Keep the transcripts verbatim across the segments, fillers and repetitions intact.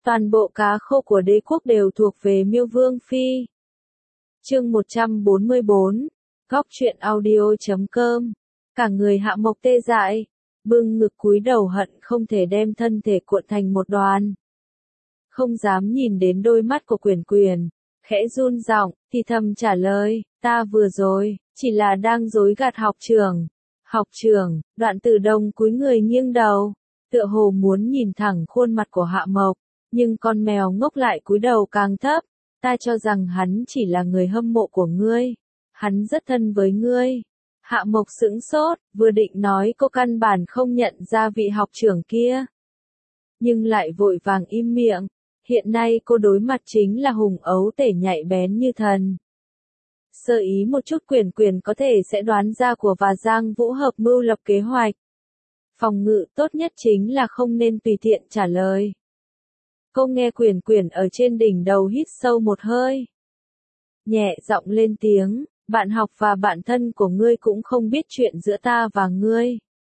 Toàn bộ cá khô của đế quốc đều thuộc về Miêu Vương Phi. Chương một trăm bốn mươi bốn, Góc truyện audio chấm com. Cả người Hạ Mộc tê dại, bưng ngực cúi đầu hận không thể đem thân thể cuộn thành một đoàn. Không dám nhìn đến đôi mắt của Quyền Quyền, khẽ run giọng, thì thầm trả lời, ta vừa rồi, chỉ là đang dối gạt học trưởng. Học trưởng, Đoạn Tử Đồng cúi người nghiêng đầu, tựa hồ muốn nhìn thẳng khuôn mặt của Hạ Mộc, nhưng con mèo ngốc lại cúi đầu càng thấp, ta cho rằng hắn chỉ là người hâm mộ của ngươi, hắn rất thân với ngươi. Hạ Mộc sững sốt, vừa định nói cô căn bản không nhận ra vị học trưởng kia, nhưng lại vội vàng im miệng, hiện nay cô đối mặt chính là hùng ấu tể nhạy bén như thần. Sơ ý một chút Quyền Quyền có thể sẽ đoán ra của và Giang Vũ hợp mưu lập kế hoạch. Phòng ngự tốt nhất chính là không nên tùy tiện trả lời. Cô nghe Quyền Quyền ở trên đỉnh đầu hít sâu một hơi, nhẹ giọng lên tiếng, bạn học và bạn thân của ngươi cũng không biết chuyện giữa ta và ngươi.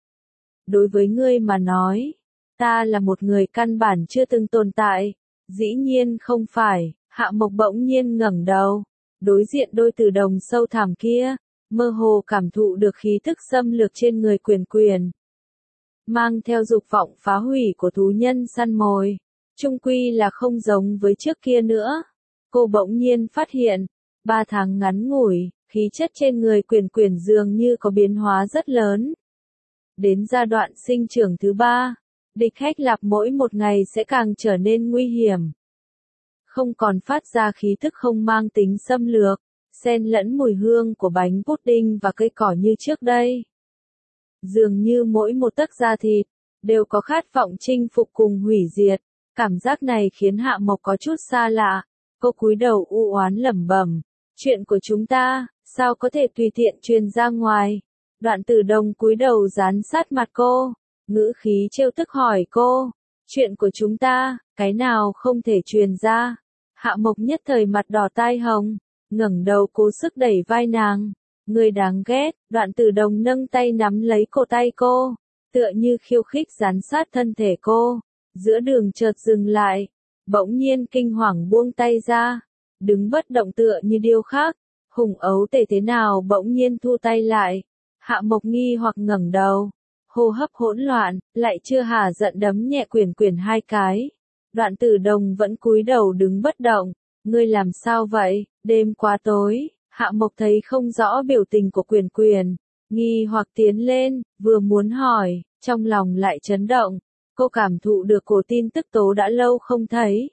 Đối với ngươi mà nói, ta là một người căn bản chưa từng tồn tại. Dĩ nhiên không phải. Hạ Mộc bỗng nhiên ngẩng đầu, đối diện đôi tử đồng sâu thẳm kia, mơ hồ cảm thụ được khí tức xâm lược trên người Quyền Quyền, mang theo dục vọng phá hủy của thú nhân săn mồi, chung quy là không giống với trước kia nữa. Cô bỗng nhiên phát hiện, ba tháng ngắn ngủi, khí chất trên người Quyền Quyền dường như có biến hóa rất lớn. Đến giai đoạn sinh trưởng thứ ba, địch Hách Lạp mỗi một ngày sẽ càng trở nên nguy hiểm. Không còn phát ra khí thức không mang tính xâm lược, xen lẫn mùi hương của bánh pudding và cây cỏ như trước đây. Dường như mỗi một tấc da thịt, đều có khát vọng chinh phục cùng hủy diệt. Cảm giác này khiến Hạ Mộc có chút xa lạ. Cô cúi đầu u oán lẩm bẩm, chuyện của chúng ta, sao có thể tùy tiện truyền ra ngoài. Đoạn Tử Đồng cúi đầu dán sát mặt cô, ngữ khí trêu tức hỏi cô, chuyện của chúng ta, cái nào không thể truyền ra. Hạ Mộc nhất thời mặt đỏ tai hồng, ngẩng đầu cố sức đẩy vai nàng. Người đáng ghét. Đoạn Tử Đồng nâng tay nắm lấy cổ tay cô, tựa như khiêu khích dán sát thân thể cô. Giữa đường chợt dừng lại, bỗng nhiên kinh hoàng buông tay ra, đứng bất động tựa như điêu khắc. Hùng ấu tể thế nào bỗng nhiên thu tay lại. Hạ Mộc nghi hoặc ngẩng đầu, hô hấp hỗn loạn, lại chưa hả giận đấm nhẹ Quyền Quyền hai cái. Đoạn Tử Đồng vẫn cúi đầu đứng bất động. Ngươi làm sao vậy? Đêm quá tối. Hạ Mộc thấy không rõ biểu tình của Quyền Quyền, nghi hoặc tiến lên, vừa muốn hỏi, trong lòng lại chấn động. Cô cảm thụ được cổ tin tức tố đã lâu không thấy.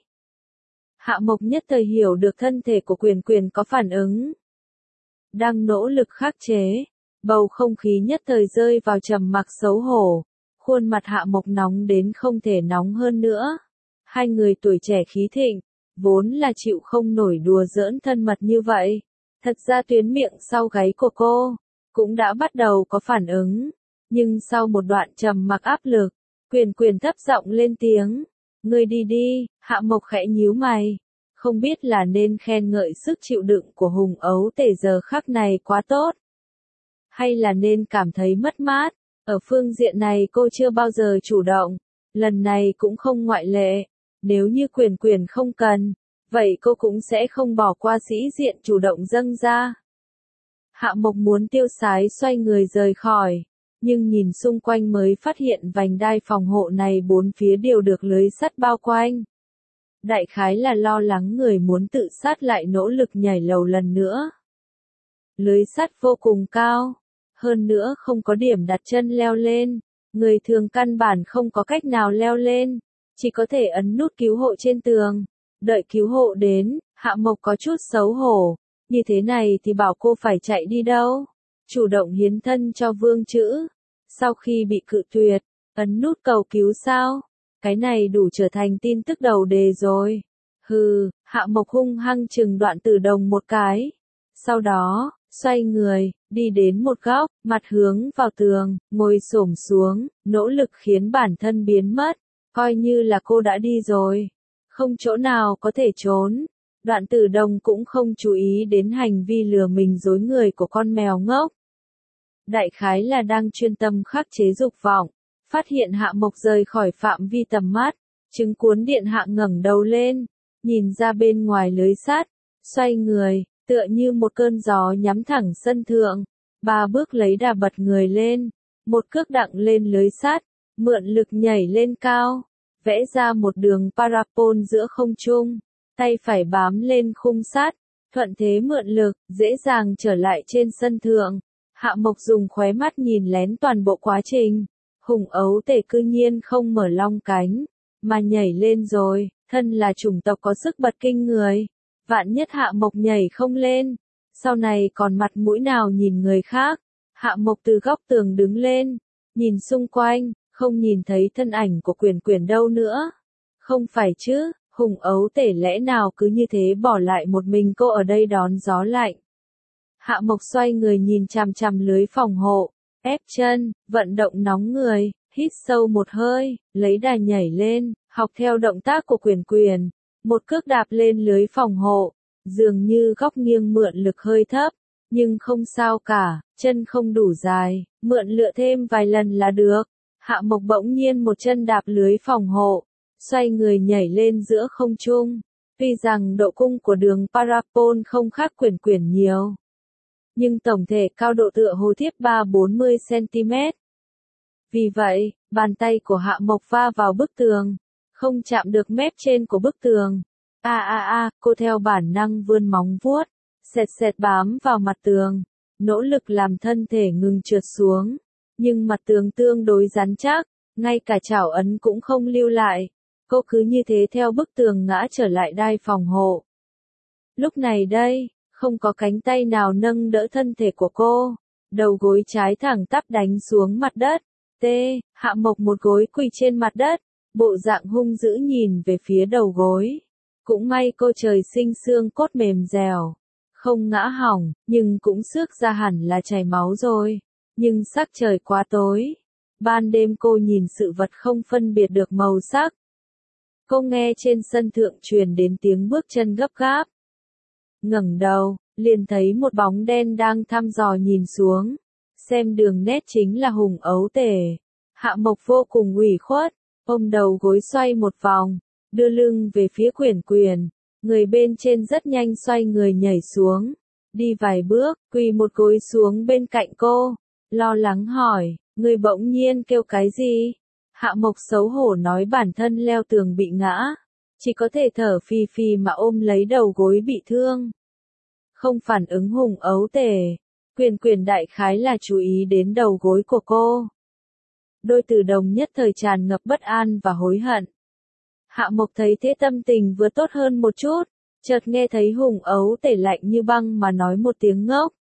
Hạ Mộc nhất thời hiểu được thân thể của Quyền Quyền có phản ứng, đang nỗ lực khắc chế. Bầu không khí nhất thời rơi vào trầm mặc xấu hổ. Khuôn mặt Hạ Mộc nóng đến không thể nóng hơn nữa. Hai người tuổi trẻ khí thịnh, vốn là chịu không nổi đùa giỡn thân mật như vậy. Thật ra tuyến miệng sau gáy của cô cũng đã bắt đầu có phản ứng, nhưng sau một đoạn trầm mặc áp lực, Quyền Quyền thấp giọng lên tiếng, ngươi đi đi. Hạ Mộc khẽ nhíu mày, không biết là nên khen ngợi sức chịu đựng của hùng ấu tể giờ khắc này quá tốt, hay là nên cảm thấy mất mát. Ở phương diện này cô chưa bao giờ chủ động, lần này cũng không ngoại lệ. Nếu như Quyền Quyền không cần, vậy cô cũng sẽ không bỏ qua sĩ diện chủ động dâng ra. Hạ Mộc muốn tiêu sái xoay người rời khỏi, nhưng nhìn xung quanh mới phát hiện vành đai phòng hộ này bốn phía đều được lưới sắt bao quanh. Đại khái là lo lắng người muốn tự sát lại nỗ lực nhảy lầu lần nữa. Lưới sắt vô cùng cao, hơn nữa không có điểm đặt chân leo lên, người thường căn bản không có cách nào leo lên, chỉ có thể ấn nút cứu hộ trên tường. Đợi cứu hộ đến, Hạ Mộc có chút xấu hổ, như thế này thì bảo cô phải chạy đi đâu? Chủ động hiến thân cho Vương Chữ, sau khi bị cự tuyệt, ấn nút cầu cứu sao? Cái này đủ trở thành tin tức đầu đề rồi. Hừ. Hạ Mộc hung hăng chừng Đoạn Tử Đồng một cái. Sau đó, xoay người, đi đến một góc, mặt hướng vào tường, ngồi xổm xuống, nỗ lực khiến bản thân biến mất, coi như là cô đã đi rồi, không chỗ nào có thể trốn. Đoạn Tử Đồng cũng không chú ý đến hành vi lừa mình dối người của con mèo ngốc. Đại khái là đang chuyên tâm khắc chế dục vọng, phát hiện Hạ Mộc rời khỏi phạm vi tầm mắt, Trứng cuốn điện hạ ngẩng đầu lên, nhìn ra bên ngoài lưới sắt, xoay người, tựa như một cơn gió nhắm thẳng sân thượng, ba bước lấy đà bật người lên, một cước đặng lên lưới sắt, mượn lực nhảy lên cao, vẽ ra một đường parabol giữa không trung, tay phải bám lên khung sắt, thuận thế mượn lực, dễ dàng trở lại trên sân thượng. Hạ Mộc dùng khóe mắt nhìn lén toàn bộ quá trình, hùng ấu tể cư nhiên không mở long cánh, mà nhảy lên rồi, thân là chủng tộc có sức bật kinh người, vạn nhất Hạ Mộc nhảy không lên, sau này còn mặt mũi nào nhìn người khác. Hạ Mộc từ góc tường đứng lên, nhìn xung quanh, không nhìn thấy thân ảnh của Quyển Quyển đâu nữa. Không phải chứ, hùng ấu tể lẽ nào cứ như thế bỏ lại một mình cô ở đây đón gió lạnh. Hạ Mộc xoay người nhìn chằm chằm lưới phòng hộ, ép chân, vận động nóng người, hít sâu một hơi, lấy đà nhảy lên, học theo động tác của Quyển Quyển, một cước đạp lên lưới phòng hộ, dường như góc nghiêng mượn lực hơi thấp, nhưng không sao cả, chân không đủ dài, mượn lựa thêm vài lần là được. Hạ Mộc bỗng nhiên một chân đạp lưới phòng hộ, xoay người nhảy lên giữa không trung. Tuy rằng độ cung của đường parabol không khác Quyển Quyển nhiều, nhưng tổng thể cao độ tựa hồ thiếp ba bốn mươi xăng-ti-mét. Vì vậy, bàn tay của Hạ Mộc va vào bức tường, không chạm được mép trên của bức tường. A a a, cô theo bản năng vươn móng vuốt, sệt sệt bám vào mặt tường, nỗ lực làm thân thể ngừng trượt xuống, nhưng mặt tường tương đối rắn chắc, ngay cả chảo ấn cũng không lưu lại. Cô cứ như thế theo bức tường ngã trở lại đai phòng hộ. Lúc này đây, không có cánh tay nào nâng đỡ thân thể của cô, đầu gối trái thẳng tắp đánh xuống mặt đất. T. Hạ Mộc một gối quỳ trên mặt đất, bộ dạng hung dữ nhìn về phía đầu gối. Cũng may cô trời sinh xương cốt mềm dẻo, không ngã hỏng, nhưng cũng xước ra hẳn là chảy máu rồi. Nhưng sắc trời quá tối, ban đêm cô nhìn sự vật không phân biệt được màu sắc. Cô nghe trên sân thượng truyền đến tiếng bước chân gấp gáp. Ngẩng đầu, liền thấy một bóng đen đang thăm dò nhìn xuống. Xem đường nét chính là hùng ấu tể. Hạ Mộc vô cùng ủy khuất, ôm đầu gối xoay một vòng, đưa lưng về phía Quyển Quyển. Người bên trên rất nhanh xoay người nhảy xuống, đi vài bước, quỳ một gối xuống bên cạnh cô, lo lắng hỏi, người bỗng nhiên kêu cái gì? Hạ Mộc xấu hổ nói bản thân leo tường bị ngã, chỉ có thể thở phì phì mà ôm lấy đầu gối bị thương. Không phản ứng hùng ấu tể, Quyển Quyển đại khái là chú ý đến đầu gối của cô. Đôi từ đồng nhất thời tràn ngập bất an và hối hận. Hạ Mộc thấy thế tâm tình vừa tốt hơn một chút, chợt nghe thấy hùng ấu tể lạnh như băng mà nói một tiếng ngốc.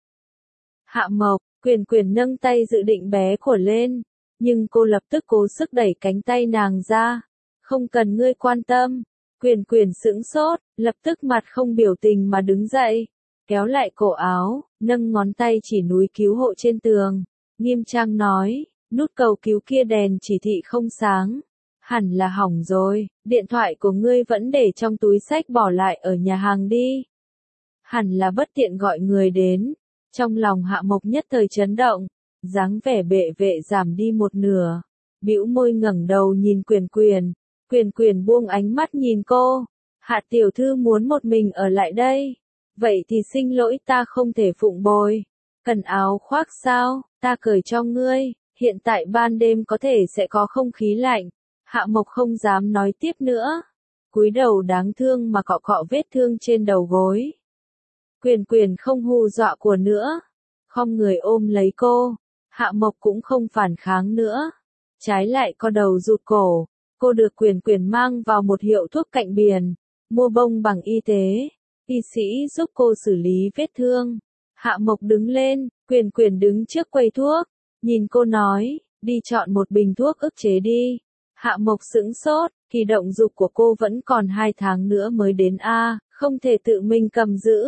Hạ Mộc, Quyển Quyển nâng tay dự định bé của lên, nhưng cô lập tức cố sức đẩy cánh tay nàng ra. Không cần ngươi quan tâm. Quyển Quyển sững sốt, lập tức mặt không biểu tình mà đứng dậy, kéo lại cổ áo, nâng ngón tay chỉ núi cứu hộ trên tường, nghiêm trang nói, nút cầu cứu kia đèn chỉ thị không sáng. Hẳn là hỏng rồi, điện thoại của ngươi vẫn để trong túi xách bỏ lại ở nhà hàng đi. Hẳn là bất tiện gọi người đến. Trong lòng Hạ Mộc nhất thời chấn động, dáng vẻ bệ vệ giảm đi một nửa, bĩu môi ngẩng đầu nhìn Quyển Quyển. Quyển Quyển buông ánh mắt nhìn cô. Hạ tiểu thư muốn một mình ở lại đây. Vậy thì xin lỗi, ta không thể phụng bồi. Cần áo khoác sao, ta cởi cho ngươi, hiện tại ban đêm có thể sẽ có không khí lạnh. Hạ Mộc không dám nói tiếp nữa, cúi đầu đáng thương mà cọ cọ vết thương trên đầu gối. Quyển Quyển không hù dọa của nữa, khom người ôm lấy cô. Hạ Mộc cũng không phản kháng nữa, trái lại co đầu rụt cổ. Cô được Quyển Quyển mang vào một hiệu thuốc cạnh biển, mua bông bằng y tế, y sĩ giúp cô xử lý vết thương. Hạ Mộc đứng lên, Quyển Quyển đứng trước quầy thuốc, nhìn cô nói, đi chọn một bình thuốc ức chế đi. Hạ Mộc sững sốt, kỳ động dục của cô vẫn còn hai tháng nữa mới đến a, không thể tự mình cầm giữ.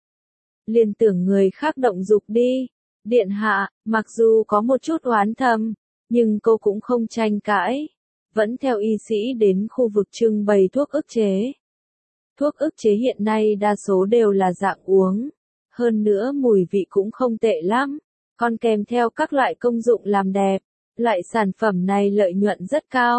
Liền tưởng người khác động dục đi. Điện hạ, mặc dù có một chút oán thầm, nhưng cô cũng không tranh cãi, vẫn theo y sĩ đến khu vực trưng bày thuốc ức chế. Thuốc ức chế hiện nay đa số đều là dạng uống, hơn nữa mùi vị cũng không tệ lắm, còn kèm theo các loại công dụng làm đẹp. Loại sản phẩm này lợi nhuận rất cao,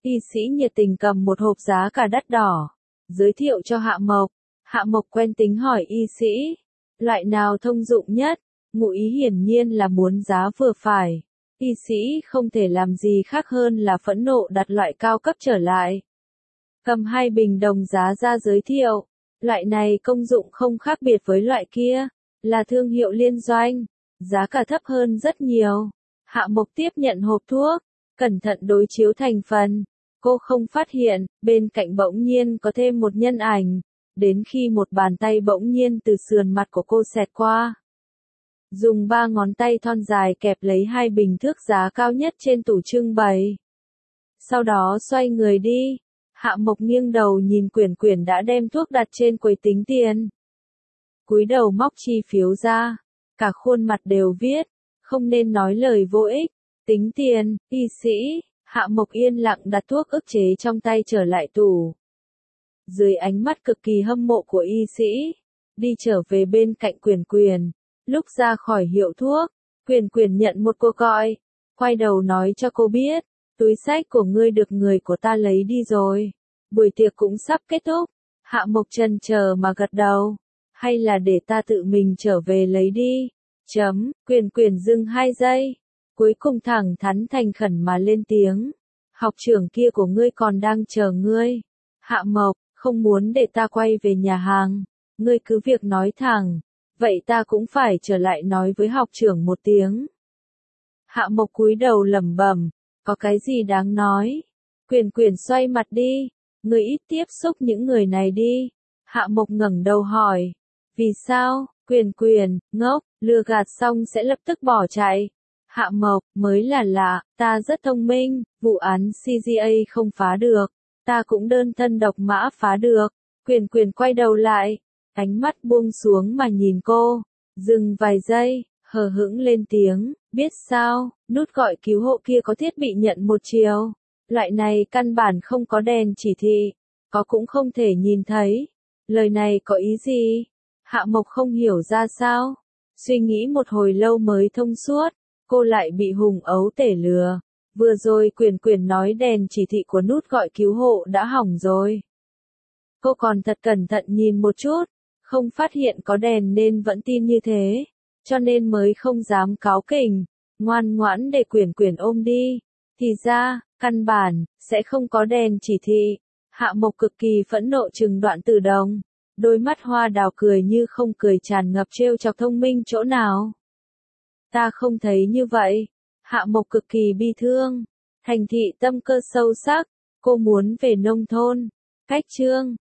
Y sĩ nhiệt tình cầm một hộp giá cả đắt đỏ, giới thiệu cho Hạ Mộc. Hạ Mộc quen tính hỏi y sĩ, loại nào thông dụng nhất? Ngụ ý hiển nhiên là muốn giá vừa phải. Y sĩ không thể làm gì khác hơn là phẫn nộ đặt loại cao cấp trở lại. Cầm hai bình đồng giá ra giới thiệu, loại này công dụng không khác biệt với loại kia, là thương hiệu liên doanh, giá cả thấp hơn rất nhiều. Hạ Mộc tiếp nhận hộp thuốc, cẩn thận đối chiếu thành phần. Cô không phát hiện, bên cạnh bỗng nhiên có thêm một nhân ảnh, đến khi một bàn tay bỗng nhiên từ sườn mặt của cô xẹt qua. Dùng ba ngón tay thon dài kẹp lấy hai bình thước giá cao nhất trên tủ trưng bày. Sau đó xoay người đi. Hạ Mộc nghiêng đầu nhìn Quyển Quyển đã đem thuốc đặt trên quầy tính tiền. Cúi đầu móc chi phiếu ra, cả khuôn mặt đều viết, không nên nói lời vô ích. Tính tiền, y sĩ. Hạ Mộc yên lặng đặt thuốc ức chế trong tay trở lại tủ. Dưới ánh mắt cực kỳ hâm mộ của y sĩ, đi trở về bên cạnh Quyển Quyển. Lúc ra khỏi hiệu thuốc, Quyển Quyển nhận một cuộc gọi, quay đầu nói cho cô biết, túi xách của ngươi được người của ta lấy đi rồi. Buổi tiệc cũng sắp kết thúc. Hạ Mộc chần chờ mà gật đầu, hay là để ta tự mình trở về lấy đi. Chấm, Quyển Quyển dừng hai giây, cuối cùng thẳng thắn thành khẩn mà lên tiếng. Học trưởng kia của ngươi còn đang chờ ngươi. Hạ Mộc, không muốn để ta quay về nhà hàng, ngươi cứ việc nói thẳng, vậy ta cũng phải trở lại nói với học trưởng một tiếng. Hạ Mộc cúi đầu lẩm bẩm, có cái gì đáng nói? Quyển Quyển xoay mặt đi, ngươi ít tiếp xúc những người này đi. Hạ Mộc ngẩng đầu hỏi, vì sao? Quyển Quyển, ngốc, lừa gạt xong sẽ lập tức bỏ chạy. Hạ Mộc, mới là lạ, ta rất thông minh, vụ án xê giê a không phá được, ta cũng đơn thân độc mã phá được. Quyển Quyển quay đầu lại, ánh mắt buông xuống mà nhìn cô, dừng vài giây, hờ hững lên tiếng, biết sao, nút gọi cứu hộ kia có thiết bị nhận một chiều. Loại này căn bản không có đèn chỉ thị, có cũng không thể nhìn thấy. Lời này có ý gì? Hạ Mộc không hiểu ra sao, suy nghĩ một hồi lâu mới thông suốt. Cô lại bị Hùng ấu tể lừa. Vừa rồi Quyển Quyển nói đèn chỉ thị của nút gọi cứu hộ đã hỏng rồi. Cô còn thật cẩn thận nhìn một chút, không phát hiện có đèn nên vẫn tin như thế, cho nên mới không dám cáu kỉnh, ngoan ngoãn để Quyển Quyển ôm đi. Thì ra, căn bản, sẽ không có đèn chỉ thị. Hạ Mộc cực kỳ phẫn nộ trừng Đoạn Tử Đồng, đôi mắt hoa đào cười như không cười tràn ngập trêu chọc thông minh chỗ nào. Ta không thấy như vậy. Hạ Mộc cực kỳ bi thương. Thành thị tâm cơ sâu sắc, cô muốn về nông thôn. Cách chương